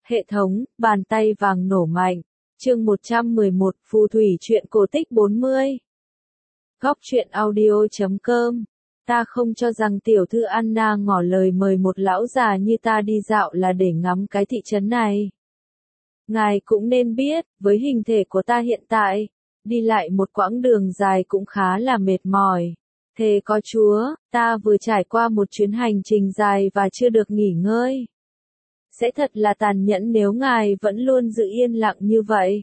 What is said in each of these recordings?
Hệ thống, bàn tay vàng nổ mạnh. Chương 111, phù thủy truyện cổ tích 40. Góc truyện audio.com. Ta không cho rằng tiểu thư Anna ngỏ lời mời một lão già như ta đi dạo là để ngắm cái thị trấn này. Ngài cũng nên biết, với hình thể của ta hiện tại, đi lại một quãng đường dài cũng khá là mệt mỏi. Thề có Chúa, ta vừa trải qua một chuyến hành trình dài và chưa được nghỉ ngơi. Sẽ thật là tàn nhẫn nếu ngài vẫn luôn giữ yên lặng như vậy.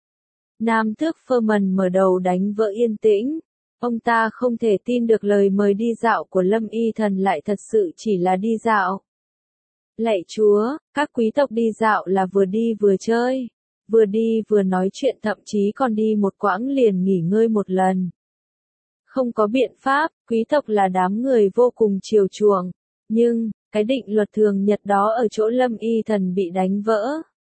Nam tước Ferman mở đầu đánh vỡ yên tĩnh. Ông ta không thể tin được lời mời đi dạo của Lâm Y Thần lại thật sự chỉ là đi dạo. Lạy Chúa, các quý tộc đi dạo là vừa đi vừa chơi, vừa đi vừa nói chuyện, thậm chí còn đi một quãng liền nghỉ ngơi một lần. Không có biện pháp, quý tộc là đám người vô cùng chiều chuộng, nhưng cái định luật thường nhật đó ở chỗ Lâm Y Thần bị đánh vỡ.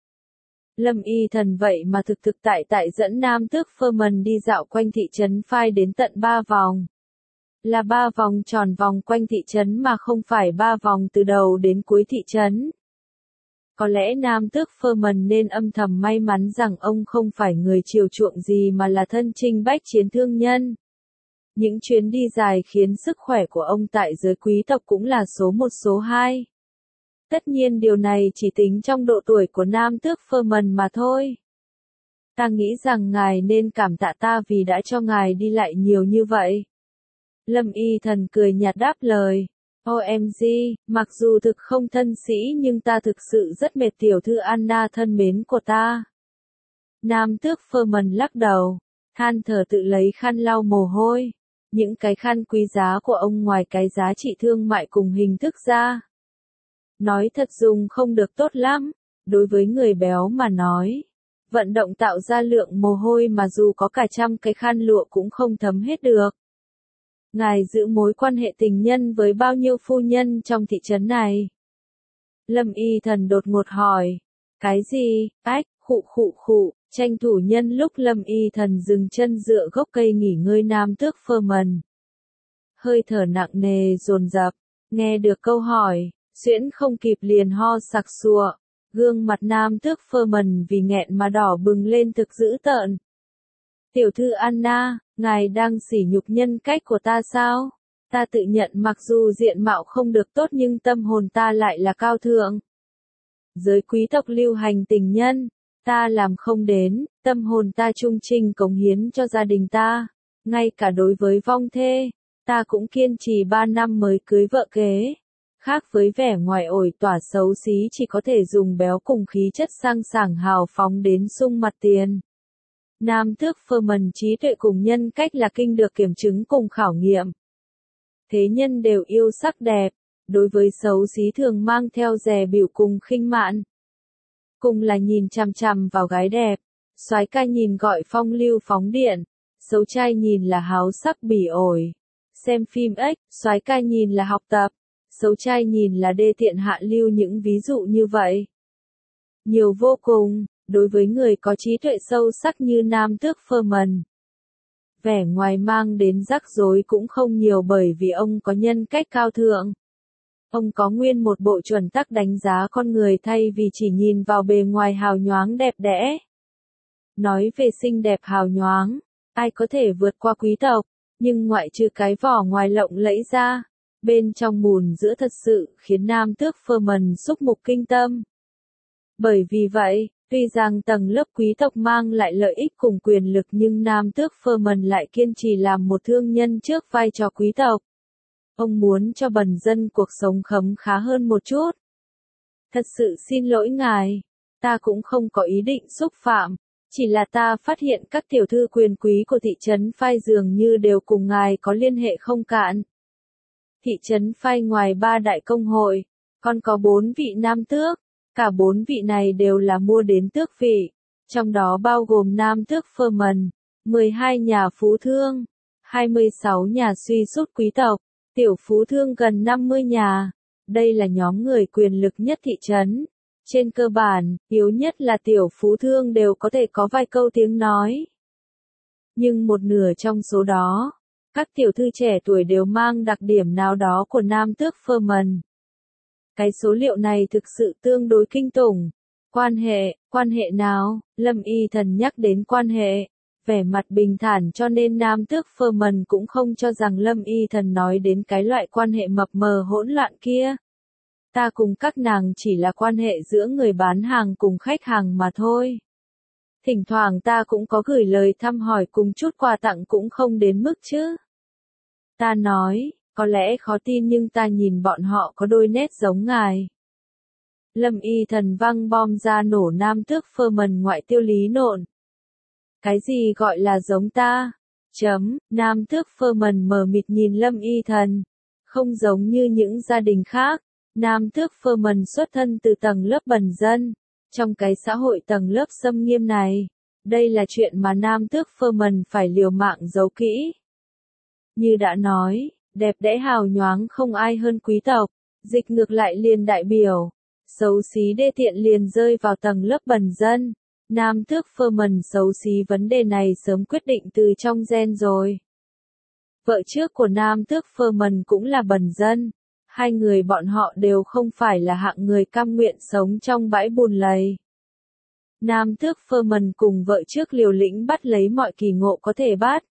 Lâm Y Thần vậy mà thực tại dẫn Nam tước Ferman đi dạo quanh thị trấn Phai đến tận 3 vòng. Là 3 vòng tròn vòng quanh thị trấn mà không phải 3 vòng từ đầu đến cuối thị trấn. Có lẽ Nam tước Ferman nên âm thầm may mắn rằng ông không phải người chiều chuộng gì mà là thân chinh bách chiến thương nhân. Những chuyến đi dài khiến sức khỏe của ông tại giới quý tộc cũng là số 1 số 2. Tất nhiên điều này chỉ tính trong độ tuổi của Nam tước Ferman mà thôi. Ta nghĩ rằng ngài nên cảm tạ ta vì đã cho ngài đi lại nhiều như vậy. Lâm Y Thần cười nhạt đáp lời. OMG, mặc dù thực không thân sĩ nhưng ta thực sự rất mệt tiểu thư Anna thân mến của ta. Nam tước Ferman lắc đầu, than thở tự lấy khăn lau mồ hôi. Những cái khăn quý giá của ông ngoài cái giá trị thương mại cùng hình thức ra. Nói thật dùng không được tốt lắm, đối với người béo mà nói. Vận động tạo ra lượng mồ hôi mà dù có cả trăm cái khăn lụa cũng không thấm hết được. Ngài giữ mối quan hệ tình nhân với bao nhiêu phu nhân trong thị trấn này? Lâm Y Thần đột ngột hỏi. Cái gì? Ách, khụ, tranh thủ nhân lúc Lâm Y Thần dừng chân dựa gốc cây nghỉ ngơi Nam tước Ferman. Hơi thở nặng nề dồn dập, nghe được câu hỏi, xuyễn không kịp liền ho sặc sụa. Gương mặt Nam tước Ferman vì nghẹn mà đỏ bừng lên thực dữ tợn. Tiểu thư Anna, ngài đang sỉ nhục nhân cách của ta sao? Ta tự nhận mặc dù diện mạo không được tốt nhưng tâm hồn ta lại là cao thượng. Giới quý tộc lưu hành tình nhân, ta làm không đến, tâm hồn ta trung trinh cống hiến cho gia đình ta. Ngay cả đối với vong thê, ta cũng kiên trì 3 năm mới cưới vợ kế. Khác với vẻ ngoài ổi tỏa xấu xí chỉ có thể dùng béo cùng khí chất sang sảng hào phóng đến sung mặt tiền. Nam tước Ferman trí tuệ cùng nhân cách là kinh được kiểm chứng cùng khảo nghiệm. Thế nhân đều yêu sắc đẹp, đối với xấu xí thường mang theo dè bỉu cùng khinh mạn. Cùng là nhìn chằm chằm vào gái đẹp, soái ca nhìn gọi phong lưu phóng điện, xấu trai nhìn là háo sắc bỉ ổi. Xem phim ếch, soái ca nhìn là học tập, xấu trai nhìn là đê tiện hạ lưu, những ví dụ như vậy. Nhiều vô cùng, đối với người có trí tuệ sâu sắc như Nam tước Ferman. Vẻ ngoài mang đến rắc rối cũng không nhiều bởi vì ông có nhân cách cao thượng. Ông có nguyên một bộ chuẩn tắc đánh giá con người thay vì chỉ nhìn vào bề ngoài hào nhoáng đẹp đẽ. Nói về xinh đẹp hào nhoáng, ai có thể vượt qua quý tộc, nhưng ngoại trừ cái vỏ ngoài lộng lẫy ra, bên trong mùn giữa thật sự khiến Nam tước Ferman xúc mục kinh tâm. Bởi vì vậy, tuy rằng tầng lớp quý tộc mang lại lợi ích cùng quyền lực nhưng Nam tước Ferman lại kiên trì làm một thương nhân trước vai trò quý tộc. Ông muốn cho bần dân cuộc sống khấm khá hơn một chút. Thật sự xin lỗi ngài, ta cũng không có ý định xúc phạm, chỉ là ta phát hiện các tiểu thư quyền quý của thị trấn Phai dường như đều cùng ngài có liên hệ không cạn. Thị trấn Phai ngoài 3 đại công hội, còn có 4 vị nam tước, cả 4 vị này đều là mua đến tước vị, trong đó bao gồm Nam tước Ferman, 12 nhà phú thương, 26 nhà suy sút quý tộc, tiểu phú thương gần 50 nhà. Đây là nhóm người quyền lực nhất thị trấn. Trên cơ bản, yếu nhất là tiểu phú thương đều có thể có vài câu tiếng nói. Nhưng một nửa trong số đó, các tiểu thư trẻ tuổi đều mang đặc điểm nào đó của Nam tước Ferman. Cái số liệu này thực sự tương đối kinh tủng. Quan hệ nào? Lâm Y Thần nhắc đến quan hệ. Vẻ mặt bình thản cho nên nam tước Furman cũng không cho rằng Lâm Y Thần nói đến cái loại quan hệ mập mờ hỗn loạn kia. Ta cùng các nàng chỉ là quan hệ giữa người bán hàng cùng khách hàng mà thôi. Thỉnh thoảng ta cũng có gửi lời thăm hỏi cùng chút quà tặng cũng không đến mức chứ. Ta nói, có lẽ khó tin nhưng ta nhìn bọn họ có đôi nét giống ngài. Lâm Y Thần văng bom ra nổ nam tước Furman ngoại tiêu lý nộn. Cái gì gọi là giống ta? Nam tước Furman mờ mịt nhìn Lâm Y Thần. Không giống như những gia đình khác. Nam tước Furman xuất thân từ tầng lớp bần dân. Trong cái xã hội tầng lớp xâm nghiêm này, đây là chuyện mà nam tước Furman phải liều mạng giấu kỹ. Như đã nói, đẹp đẽ hào nhoáng không ai hơn quý tộc, dịch ngược lại liền đại biểu, xấu xí đê tiện liền rơi vào tầng lớp bần dân. Nam tước Furman xấu xí vấn đề này sớm quyết định từ trong gen rồi. Vợ trước của nam tước Furman cũng là bần dân. Hai người bọn họ đều không phải là hạng người cam nguyện sống trong bãi bùn lầy. Nam tước Furman cùng vợ trước liều lĩnh bắt lấy mọi kỳ ngộ có thể bắt.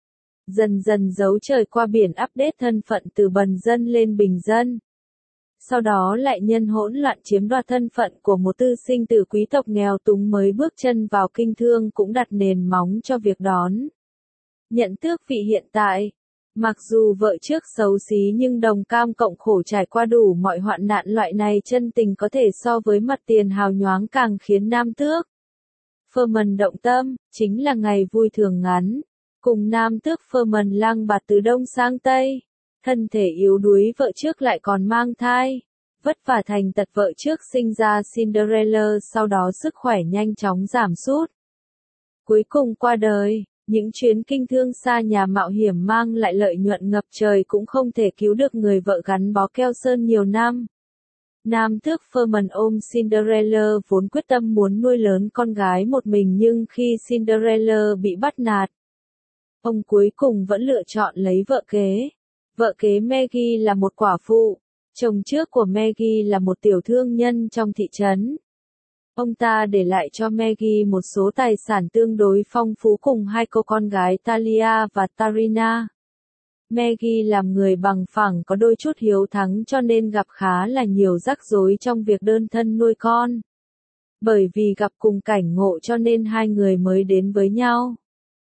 Dần dần giấu trời qua biển update thân phận từ bần dân lên bình dân. Sau đó lại nhân hỗn loạn chiếm đoạt thân phận của một tư sinh từ quý tộc nghèo túng mới bước chân vào kinh thương cũng đặt nền móng cho việc đón nhận tước vị hiện tại. Mặc dù vợ trước xấu xí nhưng đồng cam cộng khổ trải qua đủ mọi hoạn nạn, loại này chân tình có thể so với mặt tiền hào nhoáng càng khiến nam tước Furman động tâm, chính là ngày vui thường ngắn. Cùng nam tước Furman lang bạt từ đông sang tây. Thân thể yếu đuối vợ trước lại còn mang thai. Vất vả thành tật vợ trước sinh ra Cinderella, sau đó sức khỏe nhanh chóng giảm sút. Cuối cùng qua đời. Những chuyến kinh thương xa nhà mạo hiểm mang lại lợi nhuận ngập trời cũng không thể cứu được người vợ gắn bó keo sơn nhiều năm. Nam tước Furman ôm Cinderella vốn quyết tâm muốn nuôi lớn con gái một mình, nhưng khi Cinderella bị bắt nạt, ông cuối cùng vẫn lựa chọn lấy vợ kế. Vợ kế Maggie là một quả phụ. Chồng trước của Maggie là một tiểu thương nhân trong thị trấn. Ông ta để lại cho Maggie một số tài sản tương đối phong phú cùng hai cô con gái Talia và Tarina. Maggie làm người bằng phẳng có đôi chút hiếu thắng cho nên gặp khá là nhiều rắc rối trong việc đơn thân nuôi con. Bởi vì gặp cùng cảnh ngộ cho nên hai người mới đến với nhau.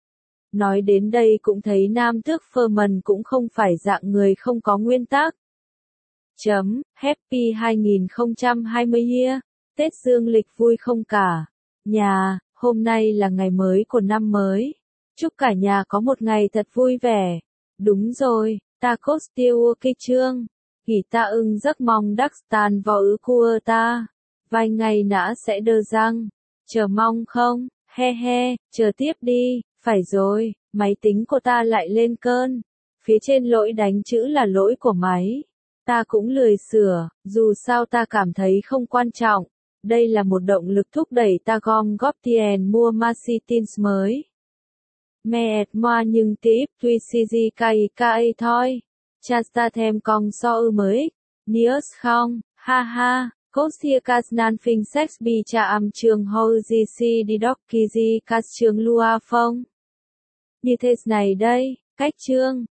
Nói đến đây cũng thấy nam tước Furman cũng không phải dạng người không có nguyên tắc. Happy 2020 year. Tết dương lịch vui không cả nhà, hôm nay là ngày mới của năm mới. Chúc cả nhà có một ngày thật vui vẻ. Đúng rồi, ta cốt tiêu cây trương. Nghỉ ta ưng giấc mong đắc tàn vào ứ cua ta. Vài ngày nã sẽ đơ răng. Chờ mong không? He he, chờ tiếp đi. Phải rồi, máy tính của ta lại lên cơn. Phía trên lỗi đánh chữ là lỗi của máy. Ta cũng lười sửa, dù sao ta cảm thấy không quan trọng. Đây là một động lực thúc đẩy ta gom góp tiền mua Mercedes mới. Mệt moa nhưng tiếp tuy CG cây thôi. Chasta thêm con so mới. Nios không, ha ha. Cốt xia cas nan phinh sex bi cha âm trường hầu GC đi đọc kỳ gì cas trường lua phong. Như thế này đây, cách chương.